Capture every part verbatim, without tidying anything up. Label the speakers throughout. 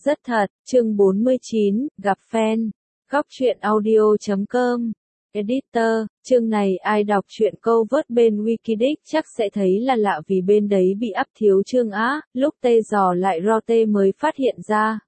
Speaker 1: rất thật, chương bốn mươi chín, gặp fan. Góc truyện audio chấm com. Editor, chương này ai đọc truyện câu vớt bên Wikidex chắc sẽ thấy là lạ vì bên đấy bị ắp thiếu chương á, lúc tê dò lại rote mới phát hiện ra.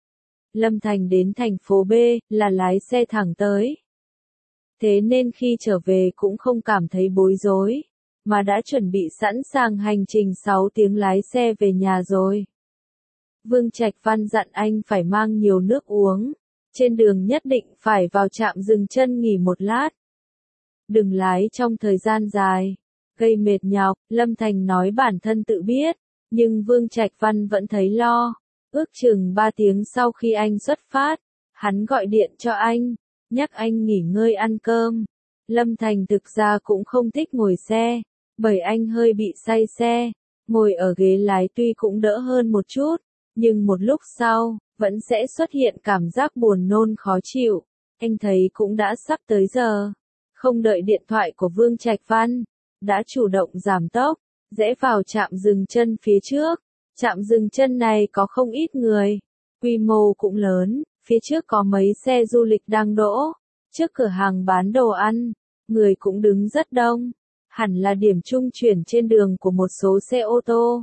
Speaker 1: Lâm Thành đến thành phố B, là lái xe thẳng tới. Thế nên khi trở về cũng không cảm thấy bối rối, mà đã chuẩn bị sẵn sàng hành trình sáu tiếng lái xe về nhà rồi. Vương Trạch Văn dặn anh phải mang nhiều nước uống, trên đường nhất định phải vào trạm dừng chân nghỉ một lát. Đừng lái trong thời gian dài, gây mệt nhọc, Lâm Thành nói bản thân tự biết, nhưng Vương Trạch Văn vẫn thấy lo. Ước chừng ba tiếng sau khi anh xuất phát, hắn gọi điện cho anh, nhắc anh nghỉ ngơi ăn cơm. Lâm Thành thực ra cũng không thích ngồi xe, bởi anh hơi bị say xe, ngồi ở ghế lái tuy cũng đỡ hơn một chút, nhưng một lúc sau, vẫn sẽ xuất hiện cảm giác buồn nôn khó chịu. Anh thấy cũng đã sắp tới giờ, không đợi điện thoại của Vương Trạch Văn, đã chủ động giảm tốc, rẽ vào trạm dừng chân phía trước. Trạm dừng chân này có không ít người, quy mô cũng lớn, phía trước có mấy xe du lịch đang đỗ, trước cửa hàng bán đồ ăn, người cũng đứng rất đông, hẳn là điểm trung chuyển trên đường của một số xe ô tô.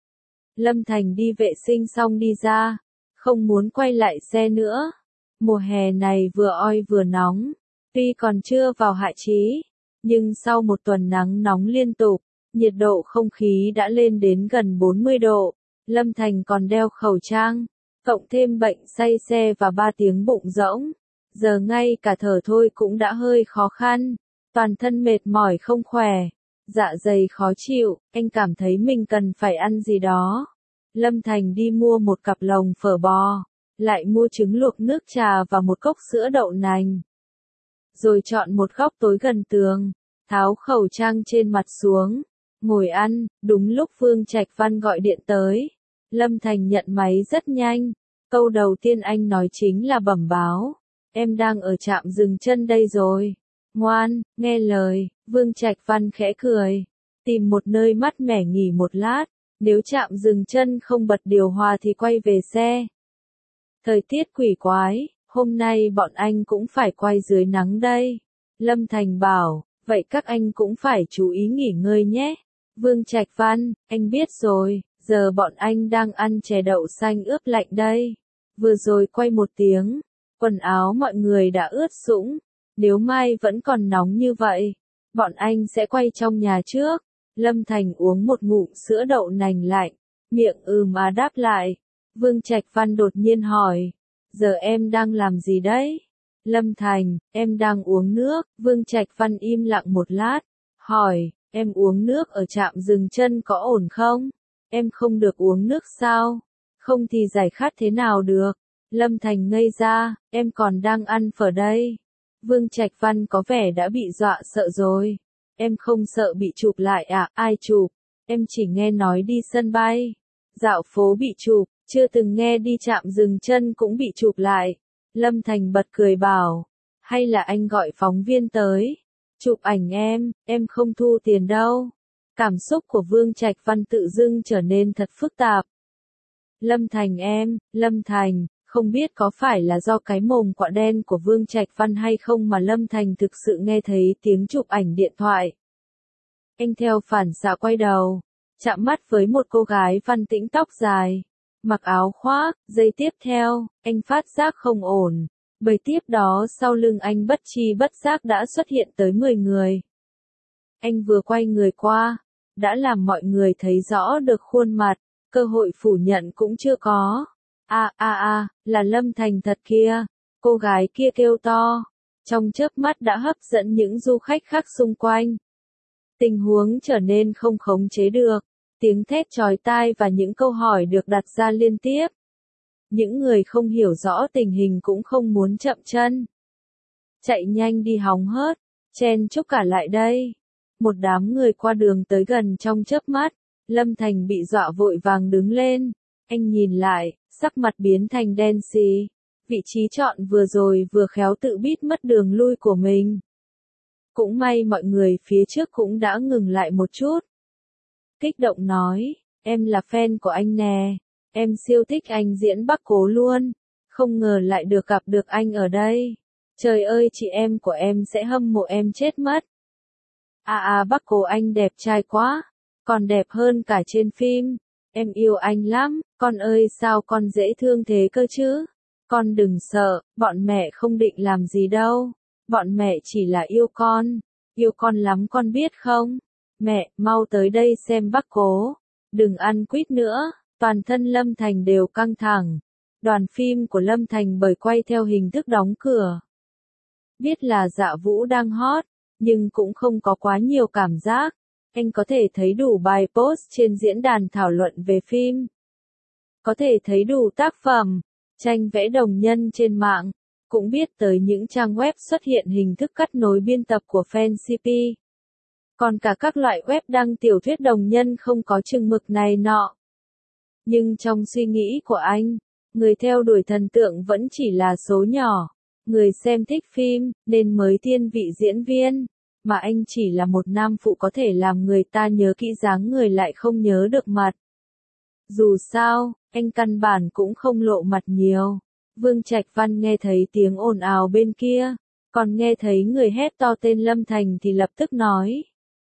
Speaker 1: Lâm Thành đi vệ sinh xong đi ra, không muốn quay lại xe nữa. Mùa hè này vừa oi vừa nóng, tuy còn chưa vào hạ chí, nhưng sau một tuần nắng nóng liên tục, nhiệt độ không khí đã lên đến gần bốn mươi độ. Lâm Thành còn đeo khẩu trang, cộng thêm bệnh say xe và ba tiếng bụng rỗng, giờ ngay cả thở thôi cũng đã hơi khó khăn, toàn thân mệt mỏi không khỏe, dạ dày khó chịu, anh cảm thấy mình cần phải ăn gì đó. Lâm Thành đi mua một cặp lồng phở bò, lại mua trứng luộc nước trà và một cốc sữa đậu nành. Rồi chọn một góc tối gần tường, tháo khẩu trang trên mặt xuống, ngồi ăn. Đúng lúc Vương Trạch Văn gọi điện tới, Lâm Thành nhận máy rất nhanh. Câu đầu tiên anh nói chính là bẩm báo, em đang ở trạm dừng chân đây rồi. Ngoan, nghe lời. Vương Trạch Văn khẽ cười, tìm một nơi mát mẻ nghỉ một lát, nếu trạm dừng chân không bật điều hòa thì quay về xe. Thời tiết quỷ quái, hôm nay bọn anh cũng phải quay dưới nắng đây. Lâm Thành bảo, vậy các anh cũng phải chú ý nghỉ ngơi nhé. Vương Trạch Văn, anh biết rồi, giờ bọn anh đang ăn chè đậu xanh ướp lạnh đây. Vừa rồi quay một tiếng, quần áo mọi người đã ướt sũng, nếu mai vẫn còn nóng như vậy, bọn anh sẽ quay trong nhà trước. Lâm Thành uống một ngụm sữa đậu nành lạnh, miệng ừ mà đáp lại. Vương Trạch Văn đột nhiên hỏi, giờ em đang làm gì đấy? Lâm Thành, em đang uống nước. Vương Trạch Văn im lặng một lát, hỏi, em uống nước ở trạm dừng chân có ổn không? Em không được uống nước sao? Không thì giải khát thế nào được? Lâm Thành ngây ra, em còn đang ăn phở đây. Vương Trạch Văn có vẻ đã bị dọa sợ rồi. Em không sợ bị chụp lại à? Ai chụp? Em chỉ nghe nói đi sân bay, dạo phố bị chụp, chưa từng nghe đi trạm dừng chân cũng bị chụp lại. Lâm Thành bật cười bảo, hay là anh gọi phóng viên tới, chụp ảnh em, em không thu tiền đâu. Cảm xúc của Vương Trạch Văn tự dưng trở nên thật phức tạp. Lâm Thành em, Lâm Thành, không biết có phải là do cái mồm quạ đen của Vương Trạch Văn hay không mà Lâm Thành thực sự nghe thấy tiếng chụp ảnh điện thoại. Anh theo phản xạ quay đầu, chạm mắt với một cô gái văn tĩnh tóc dài, mặc áo khoác. Giây tiếp theo, anh phát giác không ổn, bởi tiếp đó sau lưng anh bất tri bất giác đã xuất hiện tới mười người. Anh vừa quay người qua, đã làm mọi người thấy rõ được khuôn mặt, cơ hội phủ nhận cũng chưa có. A a a, là Lâm Thành thật kia, cô gái kia kêu to, trong chớp mắt đã hấp dẫn những du khách khác xung quanh. Tình huống trở nên không khống chế được, tiếng thét chói tai và những câu hỏi được đặt ra liên tiếp. Những người không hiểu rõ tình hình cũng không muốn chậm chân, chạy nhanh đi hóng hớt, chen chúc cả lại đây. Một đám người qua đường tới gần trong chớp mắt, Lâm Thành bị dọa vội vàng đứng lên. Anh nhìn lại, sắc mặt biến thành đen xì. Vị trí chọn vừa rồi vừa khéo tự biết mất đường lui của mình. Cũng may mọi người phía trước cũng đã ngừng lại một chút. Kích động nói, em là fan của anh nè, Em siêu thích anh diễn Bắc Cố luôn. Không ngờ lại được gặp được anh ở đây. Trời ơi, chị em của em sẽ hâm mộ em chết mất. À à, Bắc Cố anh đẹp trai quá. Còn đẹp hơn cả trên phim. Em yêu anh lắm. Con ơi, sao con dễ thương thế cơ chứ? Con đừng sợ, bọn mẹ không định làm gì đâu. Bọn mẹ chỉ là yêu con. Yêu con lắm con biết không? Mẹ, mau tới đây xem Bắc Cố. Đừng ăn quýt nữa. Toàn thân Lâm Thành đều căng thẳng. Đoàn phim của Lâm Thành bởi quay theo hình thức đóng cửa. Biết là Dạ Vũ đang hot, nhưng cũng không có quá nhiều cảm giác. Anh có thể thấy đủ bài post trên diễn đàn thảo luận về phim. Có thể thấy đủ tác phẩm, tranh vẽ đồng nhân trên mạng. Cũng biết tới những trang web xuất hiện hình thức cắt nối biên tập của fan xê pê. Còn cả các loại web đăng tiểu thuyết đồng nhân không có chừng mực này nọ. Nhưng trong suy nghĩ của anh, người theo đuổi thần tượng vẫn chỉ là số nhỏ. Người xem thích phim, nên mới thiên vị diễn viên. Mà anh chỉ là một nam phụ có thể làm người ta nhớ kỹ dáng người lại không nhớ được mặt. Dù sao, anh căn bản cũng không lộ mặt nhiều. Vương Trạch Văn nghe thấy tiếng ồn ào bên kia, còn nghe thấy người hét to tên Lâm Thành thì lập tức nói.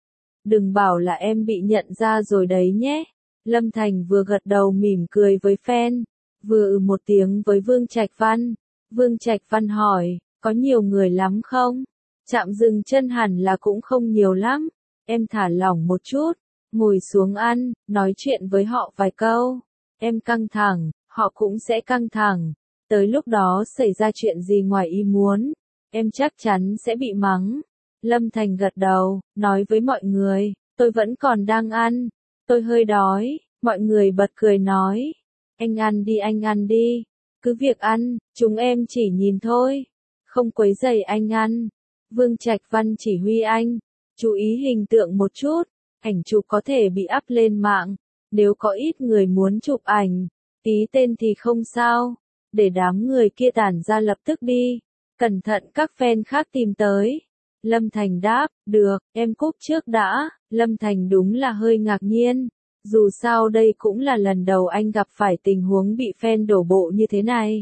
Speaker 1: Đừng bảo là em bị nhận ra rồi đấy nhé. Lâm Thành vừa gật đầu mỉm cười với fan, vừa ừ một tiếng với Vương Trạch Văn. Vương Trạch Văn hỏi, có nhiều người lắm không? Trạm dừng chân hẳn là cũng không nhiều lắm. Em thả lỏng một chút, ngồi xuống ăn, nói chuyện với họ vài câu. Em căng thẳng, họ cũng sẽ căng thẳng. Tới lúc đó xảy ra chuyện gì ngoài ý muốn, em chắc chắn sẽ bị mắng. Lâm Thành gật đầu, nói với mọi người, tôi vẫn còn đang ăn, tôi hơi đói. Mọi người bật cười nói, anh ăn đi anh ăn đi, cứ việc ăn, chúng em chỉ nhìn thôi, không quấy rầy anh ăn. Vương Trạch Văn chỉ huy anh, chú ý hình tượng một chút, ảnh chụp có thể bị up lên mạng, nếu có ít người muốn chụp ảnh, ký tên thì không sao, để đám người kia tản ra lập tức đi, cẩn thận các fan khác tìm tới. Lâm Thành đáp, được, em cúp trước đã. Lâm Thành đúng là hơi ngạc nhiên, dù sao đây cũng là lần đầu anh gặp phải tình huống bị fan đổ bộ như thế này.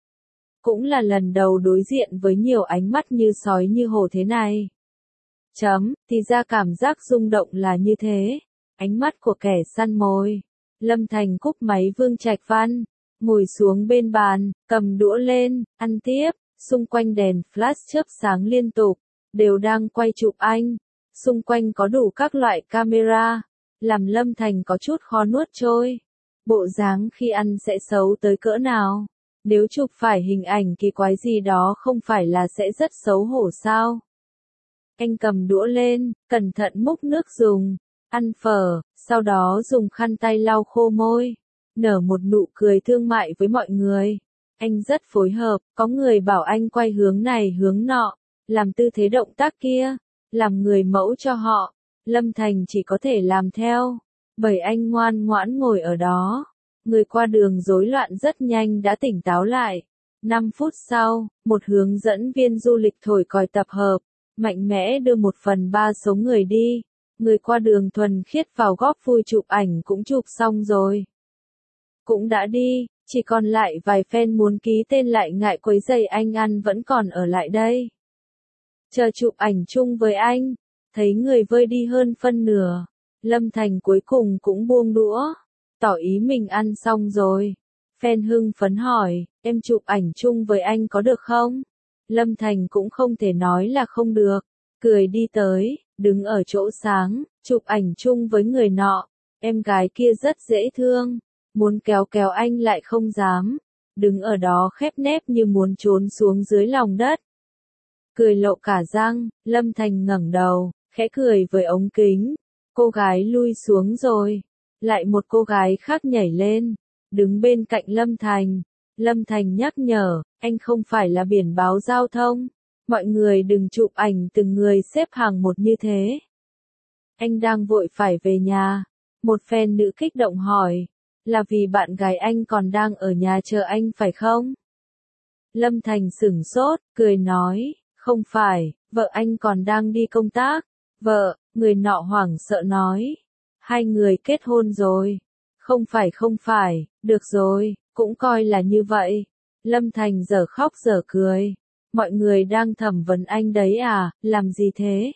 Speaker 1: Cũng là lần đầu đối diện với nhiều ánh mắt như sói như hổ thế này. Chấm, thì ra cảm giác rung động là như thế. Ánh mắt của kẻ săn mồi. Lâm Thành cúp máy Vương Trạch Văn, ngồi xuống bên bàn, cầm đũa lên, ăn tiếp, xung quanh đèn flash chớp sáng liên tục, đều đang quay chụp anh. Xung quanh có đủ các loại camera, làm Lâm Thành có chút khó nuốt trôi. Bộ dáng khi ăn sẽ xấu tới cỡ nào? Nếu chụp phải hình ảnh kỳ quái gì đó không phải là sẽ rất xấu hổ sao? Anh cầm đũa lên, cẩn thận múc nước dùng, ăn phở, sau đó dùng khăn tay lau khô môi, nở một nụ cười thương mại với mọi người. Anh rất phối hợp, có người bảo anh quay hướng này hướng nọ, làm tư thế động tác kia, làm người mẫu cho họ. Lâm Thành chỉ có thể làm theo, bởi anh ngoan ngoãn ngồi ở đó. Người qua đường rối loạn rất nhanh đã tỉnh táo lại. năm phút sau, một hướng dẫn viên du lịch thổi còi tập hợp, mạnh mẽ đưa một phần ba số người đi. Người qua đường thuần khiết vào góp vui chụp ảnh cũng chụp xong rồi. Cũng đã đi, chỉ còn lại vài fan muốn ký tên lại ngại quấy rầy anh ăn vẫn còn ở lại đây. Chờ chụp ảnh chung với anh, thấy người vơi đi hơn phân nửa. Lâm Thành cuối cùng cũng buông đũa, tỏ ý mình ăn xong rồi. Fan hưng phấn hỏi, em chụp ảnh chung với anh có được không? Lâm Thành cũng không thể nói là không được, cười đi tới, đứng ở chỗ sáng, chụp ảnh chung với người nọ. Em gái kia rất dễ thương, muốn kéo kéo anh lại không dám, đứng ở đó khép nép như muốn trốn xuống dưới lòng đất. Cười lộ cả răng, Lâm Thành ngẩng đầu, khẽ cười với ống kính. Cô gái lui xuống rồi, lại một cô gái khác nhảy lên, đứng bên cạnh Lâm Thành. Lâm Thành nhắc nhở, anh không phải là biển báo giao thông, mọi người đừng chụp ảnh từng người xếp hàng một như thế. Anh đang vội phải về nhà. Một fan nữ kích động hỏi, là vì bạn gái anh còn đang ở nhà chờ anh phải không? Lâm Thành sửng sốt, cười nói, không phải, vợ anh còn đang đi công tác. Vợ, người nọ hoảng sợ nói, hai người kết hôn rồi. Không phải không phải, Được rồi, cũng coi là như vậy. Lâm Thành giờ khóc giờ cười. Mọi người đang thẩm vấn anh đấy à, làm gì thế?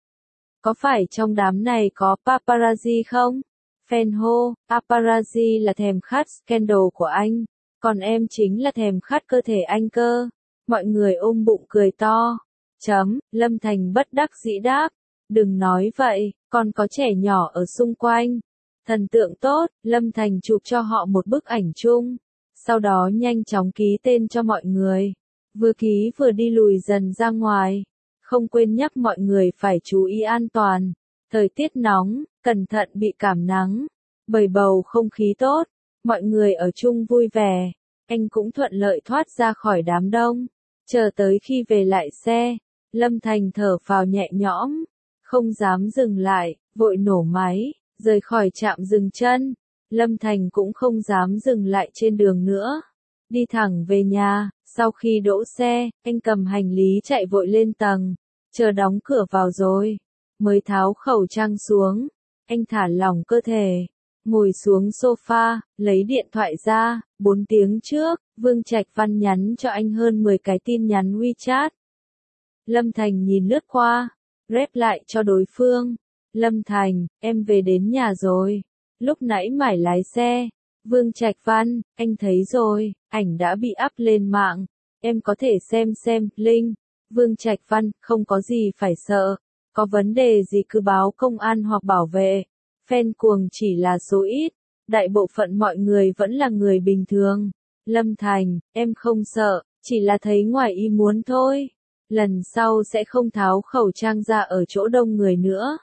Speaker 1: Có phải trong đám này có paparazzi không? Fan hô, paparazzi là thèm khát scandal của anh, còn em chính là thèm khát cơ thể anh cơ. Mọi người ôm bụng cười to. Chấm, Lâm Thành bất đắc dĩ đáp. Đừng nói vậy, còn có trẻ nhỏ ở xung quanh. Thần tượng tốt, Lâm Thành chụp cho họ một bức ảnh chung. Sau đó nhanh chóng ký tên cho mọi người. Vừa ký vừa đi lùi dần ra ngoài. Không quên nhắc mọi người phải chú ý an toàn. Thời tiết nóng, cẩn thận bị cảm nắng. Bởi bầu không khí tốt, mọi người ở chung vui vẻ. Anh cũng thuận lợi thoát ra khỏi đám đông. Chờ tới khi về lại xe, Lâm Thành thở phào nhẹ nhõm. Không dám dừng lại, vội nổ máy, rời khỏi trạm dừng chân. Lâm Thành cũng không dám dừng lại trên đường nữa. Đi thẳng về nhà, sau khi đỗ xe, anh cầm hành lý chạy vội lên tầng. Chờ đóng cửa vào rồi, mới tháo khẩu trang xuống. Anh thả lỏng cơ thể, ngồi xuống sofa, lấy điện thoại ra. Bốn tiếng trước, Vương Trạch Văn nhắn cho anh hơn mười cái tin nhắn WeChat. Lâm Thành nhìn lướt qua, rep lại cho đối phương. Lâm Thành, em về đến nhà rồi. Lúc nãy mải lái xe. Vương Trạch Văn, anh thấy rồi, ảnh đã bị up lên mạng. Em có thể xem xem, link. Vương Trạch Văn, không có gì phải sợ. Có vấn đề gì cứ báo công an hoặc bảo vệ. Fan cuồng chỉ là số ít. Đại bộ phận mọi người vẫn là người bình thường. Lâm Thành, em không sợ, chỉ là thấy ngoài ý muốn thôi. Lần sau sẽ không tháo khẩu trang ra ở chỗ đông người nữa.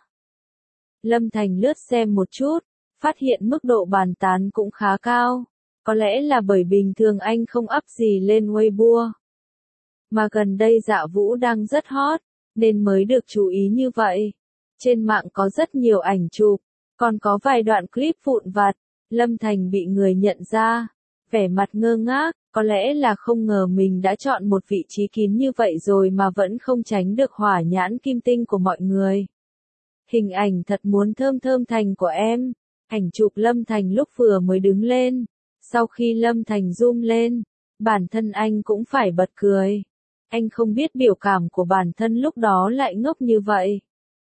Speaker 1: Lâm Thành lướt xem một chút, phát hiện mức độ bàn tán cũng khá cao. Có lẽ là bởi bình thường anh không up gì lên Weibo. Mà gần đây Dạ Vũ đang rất hot, nên mới được chú ý như vậy. Trên mạng có rất nhiều ảnh chụp, còn có vài đoạn clip vụn vặt. Lâm Thành bị người nhận ra, vẻ mặt ngơ ngác, có lẽ là không ngờ mình đã chọn một vị trí kín như vậy rồi mà vẫn không tránh được hỏa nhãn kim tinh của mọi người. Hình ảnh thật muốn thơm thơm Thành của em. Ảnh chụp Lâm Thành lúc vừa mới đứng lên. Sau khi Lâm Thành zoom lên, bản thân anh cũng phải bật cười. Anh không biết biểu cảm của bản thân lúc đó lại ngốc như vậy.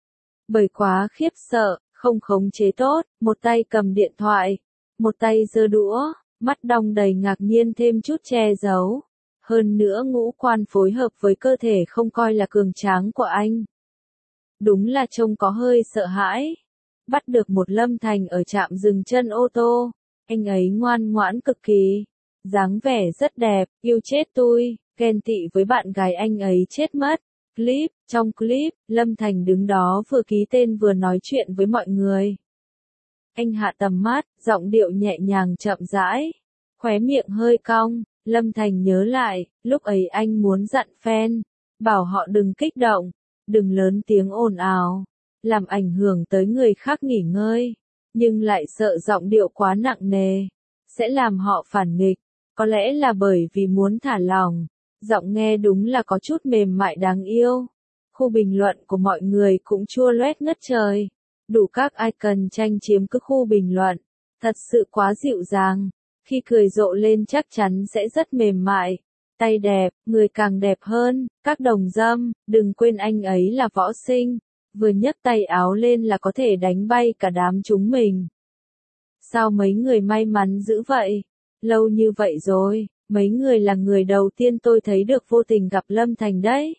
Speaker 1: Bởi quá khiếp sợ, không khống chế tốt, một tay cầm điện thoại, một tay giơ đũa, mắt đong đầy ngạc nhiên thêm chút che giấu. Hơn nữa ngũ quan phối hợp với cơ thể không coi là cường tráng của anh. Đúng là trông có hơi sợ hãi. Bắt được một Lâm Thành ở trạm dừng chân ô tô. Anh ấy ngoan ngoãn cực kỳ. Dáng vẻ rất đẹp, yêu chết tôi, ghen tị với bạn gái anh ấy chết mất. Clip, trong clip, Lâm Thành đứng đó vừa ký tên vừa nói chuyện với mọi người. Anh hạ tầm mắt, giọng điệu nhẹ nhàng chậm rãi. Khóe miệng hơi cong, Lâm Thành nhớ lại, lúc ấy anh muốn dặn fan, bảo họ đừng kích động, đừng lớn tiếng ồn ào, làm ảnh hưởng tới người khác nghỉ ngơi, nhưng lại sợ giọng điệu quá nặng nề, sẽ làm họ phản nghịch, có lẽ là bởi vì muốn thả lỏng, giọng nghe đúng là có chút mềm mại đáng yêu. Khu bình luận của mọi người cũng chua loét ngất trời, đủ các icon tranh chiếm cứ khu bình luận, thật sự quá dịu dàng, khi cười rộ lên chắc chắn sẽ rất mềm mại. Tay đẹp, người càng đẹp hơn, các đồng dâm, đừng quên anh ấy là võ sinh, vừa nhấc tay áo lên là có thể đánh bay cả đám chúng mình. Sao mấy người may mắn dữ vậy? Lâu như vậy rồi, mấy người là người đầu tiên tôi thấy được vô tình gặp Lâm Thành đấy.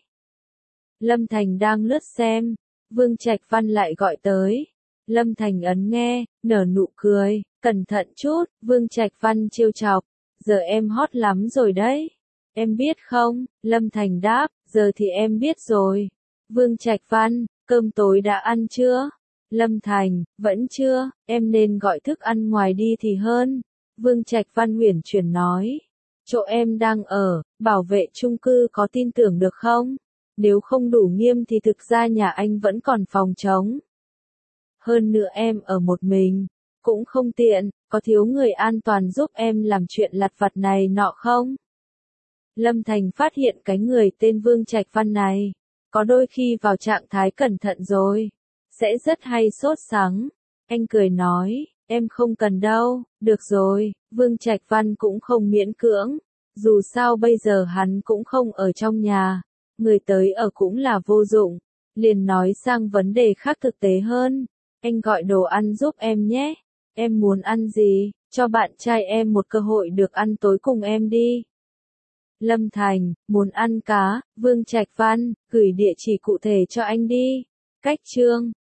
Speaker 1: Lâm Thành đang lướt xem, Vương Trạch Văn lại gọi tới. Lâm Thành ấn nghe, nở nụ cười, cẩn thận chút, Vương Trạch Văn trêu chọc, giờ em hot lắm rồi đấy. Em biết không? Lâm Thành đáp, giờ thì em biết rồi. Vương Trạch Văn, cơm tối đã ăn chưa? Lâm Thành, vẫn chưa, em nên gọi thức ăn ngoài đi thì hơn. Vương Trạch Văn uyển chuyển nói, chỗ em đang ở, bảo vệ chung cư có tin tưởng được không? Nếu không đủ nghiêm thì thực ra nhà anh vẫn còn phòng trống. Hơn nữa em ở một mình, cũng không tiện, có thiếu người an toàn giúp em làm chuyện lặt vặt này nọ không? Lâm Thành phát hiện cái người tên Vương Trạch Văn này, có đôi khi vào trạng thái cẩn thận rồi, sẽ rất hay sốt sắng. Anh cười nói, Em không cần đâu, được rồi, Vương Trạch Văn cũng không miễn cưỡng. Dù sao bây giờ hắn cũng không ở trong nhà, người tới ở cũng là vô dụng. Liền nói sang vấn đề khác thực tế hơn. Anh gọi đồ ăn giúp em nhé. Em muốn ăn gì, cho bạn trai em một cơ hội được ăn tối cùng em đi. Lâm Thành, muốn ăn cá, Vương Trạch Văn, gửi địa chỉ cụ thể cho anh đi. Cách chương